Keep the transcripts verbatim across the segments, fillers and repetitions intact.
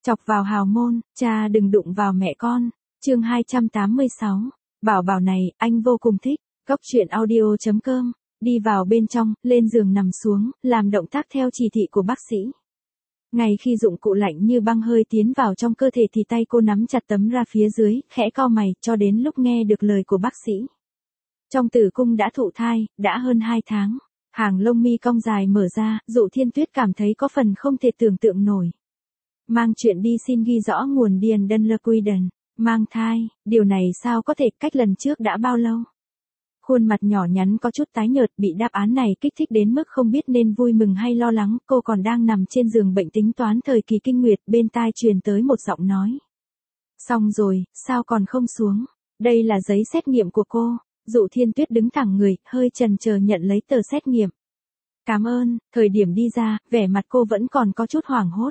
Chọc vào hào môn, cha đừng đụng vào mẹ con. Chương hai trăm tám mươi sáu. Bảo bảo này, anh vô cùng thích. Góc truyện audio chấm com. Đi vào bên trong, lên giường nằm xuống, làm động tác theo chỉ thị của bác sĩ. Ngay khi dụng cụ lạnh như băng hơi tiến vào trong cơ thể thì tay cô nắm chặt tấm ra phía dưới, khẽ cau mày, cho đến lúc nghe được lời của bác sĩ. Trong tử cung đã thụ thai, đã hơn hai tháng. Hàng lông mi cong dài mở ra, Dụ Thiên Tuyết cảm thấy có phần không thể tưởng tượng nổi. Mang chuyện đi xin ghi rõ nguồn điền đơn lơ quy đần. Mang thai, điều này sao có thể, cách lần trước đã bao lâu? Khuôn mặt nhỏ nhắn có chút tái nhợt, bị đáp án này kích thích đến mức không biết nên vui mừng hay lo lắng. Cô còn đang nằm trên giường bệnh tính toán thời kỳ kinh nguyệt, bên tai truyền tới một giọng nói. Xong rồi, sao còn không xuống? Đây là giấy xét nghiệm của cô. Dụ Thiên Tuyết đứng thẳng người, hơi chần chờ nhận lấy tờ xét nghiệm. Cảm ơn. Thời điểm đi ra, vẻ mặt cô vẫn còn có chút hoảng hốt.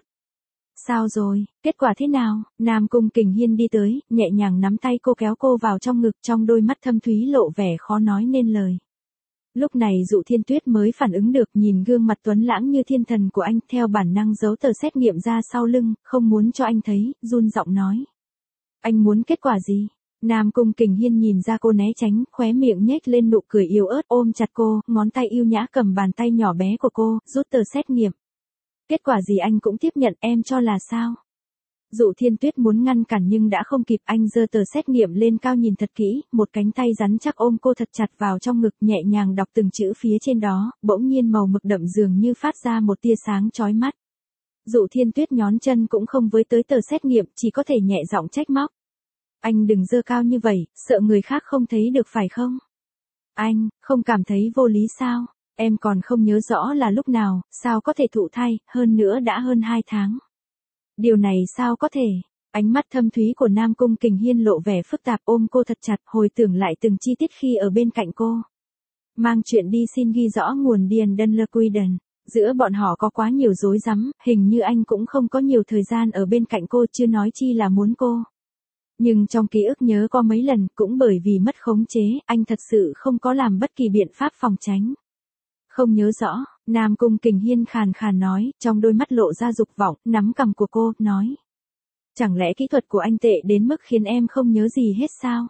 Sao rồi, kết quả thế nào? Nam Cung Kình Hiên đi tới, nhẹ nhàng nắm tay cô kéo cô vào trong ngực, trong đôi mắt thâm thúy lộ vẻ khó nói nên lời. Lúc này Dụ Thiên Tuyết mới phản ứng được, nhìn gương mặt tuấn lãng như thiên thần của anh, theo bản năng giấu tờ xét nghiệm ra sau lưng, không muốn cho anh thấy, run giọng nói. Anh muốn kết quả gì? Nam Cung Kình Hiên nhìn ra cô né tránh, khóe miệng nhếch lên nụ cười yếu ớt, ôm chặt cô, ngón tay yêu nhã cầm bàn tay nhỏ bé của cô, rút tờ xét nghiệm. Kết quả gì anh cũng tiếp nhận, em cho là sao? Dụ Thiên Tuyết muốn ngăn cản nhưng đã không kịp, anh giơ tờ xét nghiệm lên cao nhìn thật kỹ, một cánh tay rắn chắc ôm cô thật chặt vào trong ngực, nhẹ nhàng đọc từng chữ phía trên đó, bỗng nhiên màu mực đậm dường như phát ra một tia sáng chói mắt. Dụ Thiên Tuyết nhón chân cũng không với tới tờ xét nghiệm, chỉ có thể nhẹ giọng trách móc. Anh đừng giơ cao như vậy, sợ người khác không thấy được phải không? Anh, không cảm thấy vô lý sao? Em còn không nhớ rõ là lúc nào, sao có thể thụ thai, hơn nữa đã hơn hai tháng. Điều này sao có thể? Ánh mắt thâm thúy của Nam Cung Kình Hiên lộ vẻ phức tạp, ôm cô thật chặt, hồi tưởng lại từng chi tiết khi ở bên cạnh cô. Mang chuyện đi xin ghi rõ nguồn điền đơn lơ quy đần. Giữa bọn họ có quá nhiều rối rắm, hình như anh cũng không có nhiều thời gian ở bên cạnh cô, chưa nói chi là muốn cô. Nhưng trong ký ức nhớ có mấy lần, cũng bởi vì mất khống chế, anh thật sự không có làm bất kỳ biện pháp phòng tránh. Không nhớ rõ, Nam Cung Kình Hiên khàn khàn nói, trong đôi mắt lộ ra dục vọng, nắm cằm của cô, nói. Chẳng lẽ kỹ thuật của anh tệ đến mức khiến em không nhớ gì hết sao?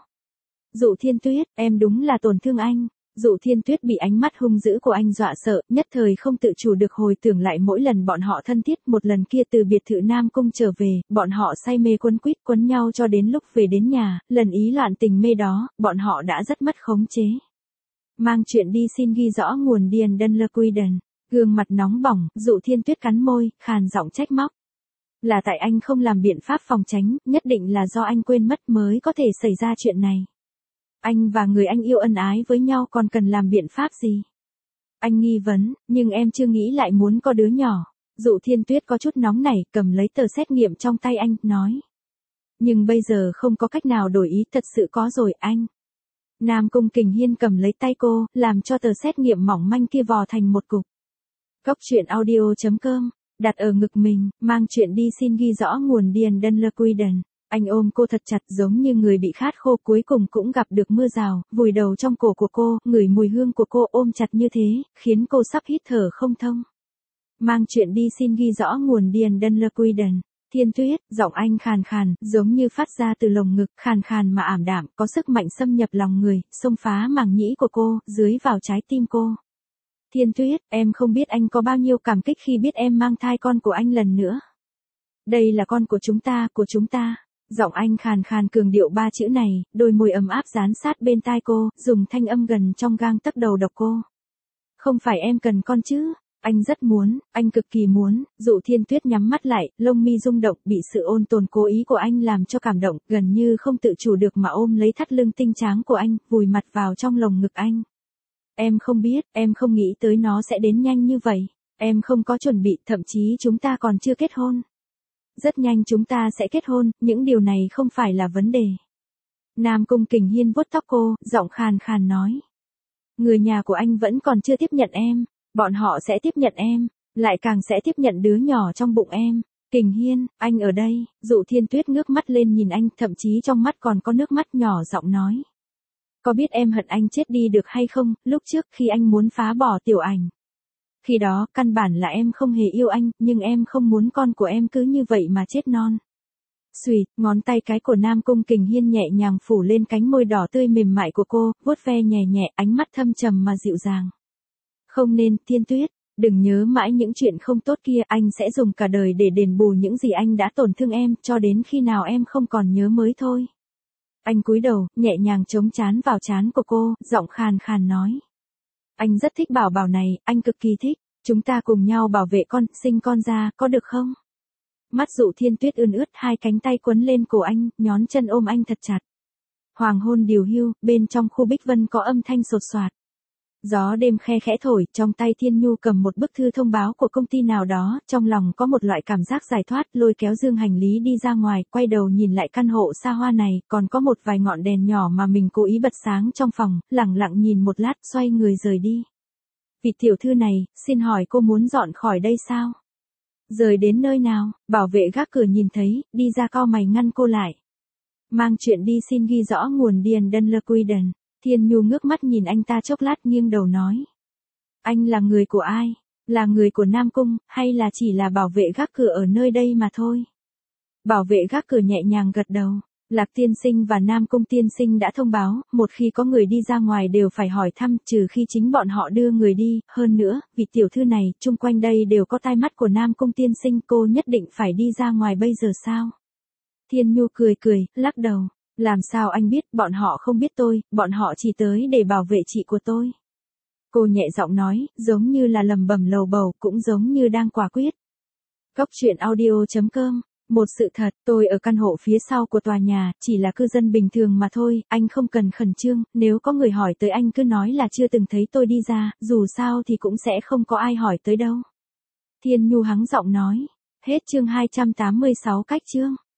Dụ Thiên Tuyết, em đúng là tổn thương anh. Dụ Thiên Tuyết bị ánh mắt hung dữ của anh dọa sợ, nhất thời không tự chủ được hồi tưởng lại mỗi lần bọn họ thân thiết, một lần kia từ biệt thự Nam Cung trở về, bọn họ say mê quấn quýt quấn nhau cho đến lúc về đến nhà, lần ý loạn tình mê đó, bọn họ đã rất mất khống chế. Mang chuyện đi xin ghi rõ nguồn điền đơn lơ quy đần. Gương mặt nóng bỏng, Dụ Thiên Tuyết cắn môi, khàn giọng trách móc. Là tại anh không làm biện pháp phòng tránh, nhất định là do anh quên mất mới có thể xảy ra chuyện này. Anh và người anh yêu ân ái với nhau còn cần làm biện pháp gì? Anh nghi vấn, nhưng em chưa nghĩ lại muốn có đứa nhỏ. Dụ Thiên Tuyết có chút nóng nảy, cầm lấy tờ xét nghiệm trong tay anh, nói. Nhưng bây giờ không có cách nào đổi ý, thật sự có rồi anh. Nam Cung Kình Hiên cầm lấy tay cô, làm cho tờ xét nghiệm mỏng manh kia vò thành một cục. Góc truyện audio chấm com, đặt ở ngực mình, mang chuyện đi xin ghi rõ nguồn điền đơn lơ quy đần. Anh ôm cô thật chặt giống như người bị khát khô, cuối cùng cũng gặp được mưa rào, vùi đầu trong cổ của cô, ngửi mùi hương của cô, ôm chặt như thế, khiến cô sắp hít thở không thông. Mang chuyện đi xin ghi rõ nguồn điền đơn lơ quy đần. Thiên Tuyết, giọng anh khàn khàn, giống như phát ra từ lồng ngực, khàn khàn mà ảm đạm, có sức mạnh xâm nhập lòng người, xông phá màng nhĩ của cô, dưới vào trái tim cô. Thiên Tuyết, em không biết anh có bao nhiêu cảm kích khi biết em mang thai con của anh lần nữa. Đây là con của chúng ta, của chúng ta. Giọng anh khàn khàn cường điệu ba chữ này, đôi môi ấm áp dán sát bên tai cô, dùng thanh âm gần trong gang tấc đầu độc cô. Không phải em cần con chứ? Anh rất muốn, anh cực kỳ muốn. Dụ Thiên Tuyết nhắm mắt lại, lông mi rung động, bị sự ôn tồn cố ý của anh làm cho cảm động, gần như không tự chủ được mà ôm lấy thắt lưng tinh tráng của anh, vùi mặt vào trong lồng ngực anh. Em không biết, em không nghĩ tới nó sẽ đến nhanh như vậy. Em không có chuẩn bị, thậm chí chúng ta còn chưa kết hôn. Rất nhanh chúng ta sẽ kết hôn, những điều này không phải là vấn đề. Nam Cung Kình Hiên vuốt tóc cô, giọng khàn khàn nói. Người nhà của anh vẫn còn chưa tiếp nhận em. Bọn họ sẽ tiếp nhận em, lại càng sẽ tiếp nhận đứa nhỏ trong bụng em. Kình Hiên, anh ở đây. Dụ Thiên Tuyết ngước mắt lên nhìn anh, thậm chí trong mắt còn có nước mắt, nhỏ giọng nói. Có biết em hận anh chết đi được hay không, lúc trước khi anh muốn phá bỏ Tiểu Ảnh. Khi đó, căn bản là em không hề yêu anh, nhưng em không muốn con của em cứ như vậy mà chết non. Xùy, ngón tay cái của Nam Cung Kình Hiên nhẹ nhàng phủ lên cánh môi đỏ tươi mềm mại của cô, vuốt ve nhẹ nhẹ, ánh mắt thâm trầm mà dịu dàng. Không nên, Thiên Tuyết, đừng nhớ mãi những chuyện không tốt kia, anh sẽ dùng cả đời để đền bù những gì anh đã tổn thương em, cho đến khi nào em không còn nhớ mới thôi. Anh cúi đầu, nhẹ nhàng chống trán vào trán của cô, giọng khàn khàn nói. Anh rất thích Bảo Bảo này, anh cực kỳ thích, chúng ta cùng nhau bảo vệ con, sinh con ra, có được không? Mắt Dụ Thiên Tuyết ươn ướt, hai cánh tay quấn lên cổ anh, nhón chân ôm anh thật chặt. Hoàng hôn điều hưu, bên trong khu Bích Vân có âm thanh sột soạt. Gió đêm khe khẽ thổi, trong tay Thiên Nhu cầm một bức thư thông báo của công ty nào đó, trong lòng có một loại cảm giác giải thoát, lôi kéo dương hành lý đi ra ngoài, quay đầu nhìn lại căn hộ xa hoa này, còn có một vài ngọn đèn nhỏ mà mình cố ý bật sáng trong phòng, lặng lặng nhìn một lát, xoay người rời đi. Vị tiểu thư này, xin hỏi cô muốn dọn khỏi đây sao? Rời đến nơi nào? Bảo vệ gác cửa nhìn thấy, đi ra cau mày ngăn cô lại. Mang chuyện đi, xin ghi rõ nguồn Điền Đơn Lơ Quy Đần. Thiên Nhu ngước mắt nhìn anh ta chốc lát, nghiêng đầu nói. Anh là người của ai? Là người của Nam Cung, hay là chỉ là bảo vệ gác cửa ở nơi đây mà thôi? Bảo vệ gác cửa nhẹ nhàng gật đầu. Lạc tiên sinh và Nam Cung tiên sinh đã thông báo, một khi có người đi ra ngoài đều phải hỏi thăm, trừ khi chính bọn họ đưa người đi, hơn nữa, vị tiểu thư này, chung quanh đây đều có tai mắt của Nam Cung tiên sinh, cô nhất định phải đi ra ngoài bây giờ sao? Thiên Nhu cười cười, lắc đầu, làm sao anh biết, bọn họ không biết tôi, bọn họ chỉ tới để bảo vệ chị của tôi. Cô nhẹ giọng nói, giống như là lầm bầm lầu bầu, cũng giống như đang quả quyết. Cốc truyện audio chấm com. Một sự thật, tôi ở căn hộ phía sau của tòa nhà, chỉ là cư dân bình thường mà thôi, anh không cần khẩn trương, nếu có người hỏi tới anh cứ nói là chưa từng thấy tôi đi ra, dù sao thì cũng sẽ không có ai hỏi tới đâu. Thiên Nhu hắng giọng nói, hết chương hai trăm tám mươi sáu cách chương.